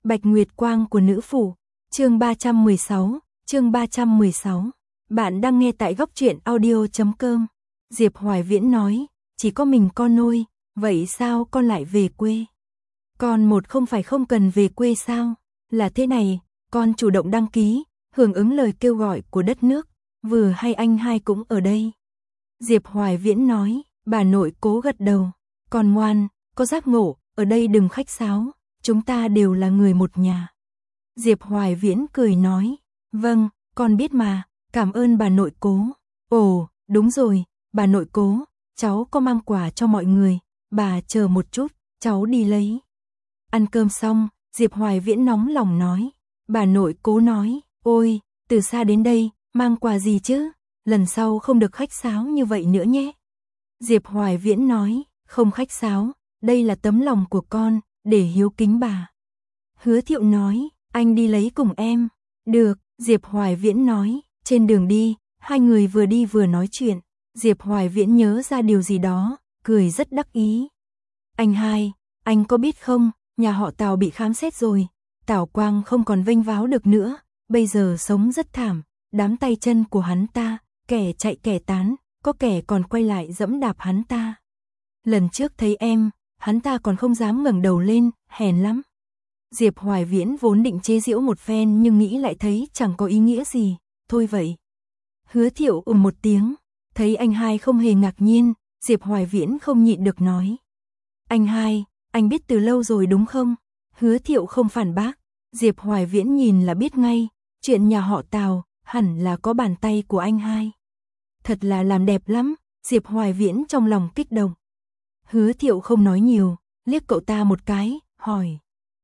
Bạch Nguyệt Quang của nữ phủ, chương 316, chương 316. Bạn đang nghe tại góc truyện audio.com. Diệp Hoài Viễn nói, chỉ có mình con nuôi, vậy sao con lại về quê? Con một không phải không cần về quê sao? Là thế này, con chủ động đăng ký, hưởng ứng lời kêu gọi của đất nước, vừa hay anh hai cũng ở đây. Diệp Hoài Viễn nói, bà nội Cố gật đầu, con ngoan, có giác ngộ, ở đây đừng khách sáo, chúng ta đều là người một nhà. Diệp Hoài Viễn cười nói, vâng, con biết mà, cảm ơn bà nội Cố. Ồ, đúng rồi, bà nội Cố, cháu có mang quà cho mọi người, bà chờ một chút, cháu đi lấy. Ăn cơm xong, Diệp Hoài Viễn nóng lòng nói, bà nội Cố nói, ôi, từ xa đến đây, mang quà gì chứ, lần sau không được khách sáo như vậy nữa nhé. Diệp Hoài Viễn nói, không khách sáo, đây là tấm lòng của con, để hiếu kính bà. Hứa Thiệu nói, anh đi lấy cùng em. Được, Diệp Hoài Viễn nói, trên đường đi, hai người vừa đi vừa nói chuyện. Diệp Hoài Viễn nhớ ra điều gì đó, cười rất đắc ý. Anh hai, anh có biết không, nhà họ Tào bị khám xét rồi, Tào Quang không còn vênh váo được nữa, bây giờ sống rất thảm, đám tay chân của hắn ta, kẻ chạy kẻ tán, có kẻ còn quay lại dẫm đạp hắn ta. Lần trước thấy em, hắn ta còn không dám ngẩng đầu lên, hèn lắm. Diệp Hoài Viễn vốn định chế giễu một phen nhưng nghĩ lại thấy chẳng có ý nghĩa gì, thôi vậy. Hứa Thiệu một tiếng, thấy anh hai không hề ngạc nhiên, Diệp Hoài Viễn không nhịn được nói. Anh hai, anh biết từ lâu rồi đúng không? Hứa Thiệu không phản bác, Diệp Hoài Viễn nhìn là biết ngay, chuyện nhà họ Tào, hẳn là có bàn tay của anh hai. Thật là làm đẹp lắm, Diệp Hoài Viễn trong lòng kích động. Hứa Thiệu không nói nhiều, liếc cậu ta một cái, hỏi.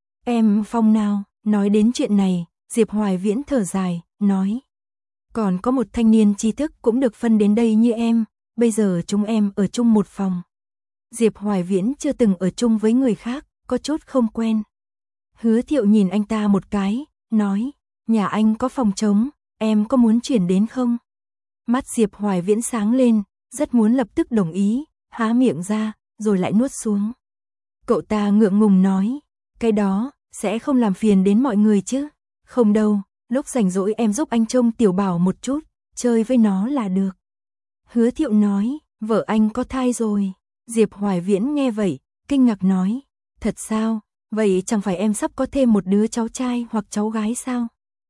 Em Phong nào, nói đến chuyện này, Diệp Hoài Viễn thở dài, nói. Còn có một thanh niên tri thức cũng được phân đến đây như em, bây giờ chúng em ở chung một phòng. Diệp Hoài Viễn chưa từng ở chung với người khác, có chút không quen. Hứa Thiệu nhìn anh ta một cái, nói, nhà anh có phòng trống, em có muốn chuyển đến không? Mắt Diệp Hoài Viễn sáng lên, rất muốn lập tức đồng ý, há miệng ra, rồi lại nuốt xuống. Cậu ta ngượng ngùng nói, cái đó, sẽ không làm phiền đến mọi người chứ? Không đâu, lúc rảnh rỗi em giúp anh trông Tiểu Bảo một chút, chơi với nó là được. Hứa Thiệu nói, vợ anh có thai rồi. Diệp Hoài Viễn nghe vậy, kinh ngạc nói, thật sao, vậy chẳng phải em sắp có thêm một đứa cháu trai hoặc cháu gái sao?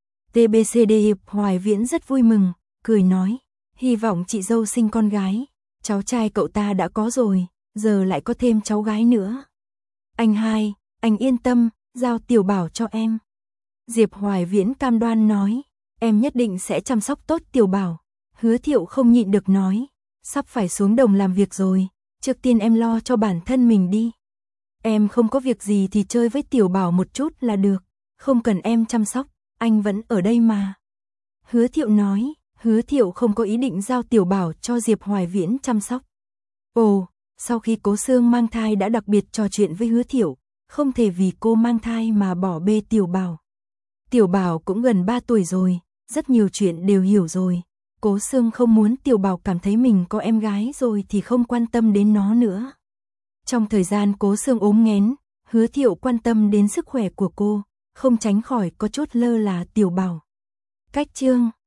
TBCD Diệp Hoài Viễn rất vui mừng, cười nói, hy vọng chị dâu sinh con gái, cháu trai cậu ta đã có rồi, giờ lại có thêm cháu gái nữa. Anh hai, anh yên tâm, giao Tiểu Bảo cho em. Diệp Hoài Viễn cam đoan nói, em nhất định sẽ chăm sóc tốt Tiểu Bảo. Hứa Thiệu không nhịn được nói, sắp phải xuống đồng làm việc rồi, trước tiên em lo cho bản thân mình đi. Em không có việc gì thì chơi với Tiểu Bảo một chút là được, không cần em chăm sóc, anh vẫn ở đây mà. Hứa Thiệu nói, Hứa Thiệu không có ý định giao Tiểu Bảo cho Diệp Hoài Viễn chăm sóc. Ồ, sau khi Cố Sương mang thai đã đặc biệt trò chuyện với Hứa Thiệu, không thể vì cô mang thai mà bỏ bê Tiểu Bảo. Tiểu Bảo cũng gần 3 tuổi rồi, rất nhiều chuyện đều hiểu rồi. Cố Sương không muốn Tiểu Bảo cảm thấy mình có em gái rồi thì không quan tâm đến nó nữa. Trong thời gian Cố Sương ốm nghén, Hứa Thiệu quan tâm đến sức khỏe của cô, không tránh khỏi có chút lơ là Tiểu Bảo. Cách chương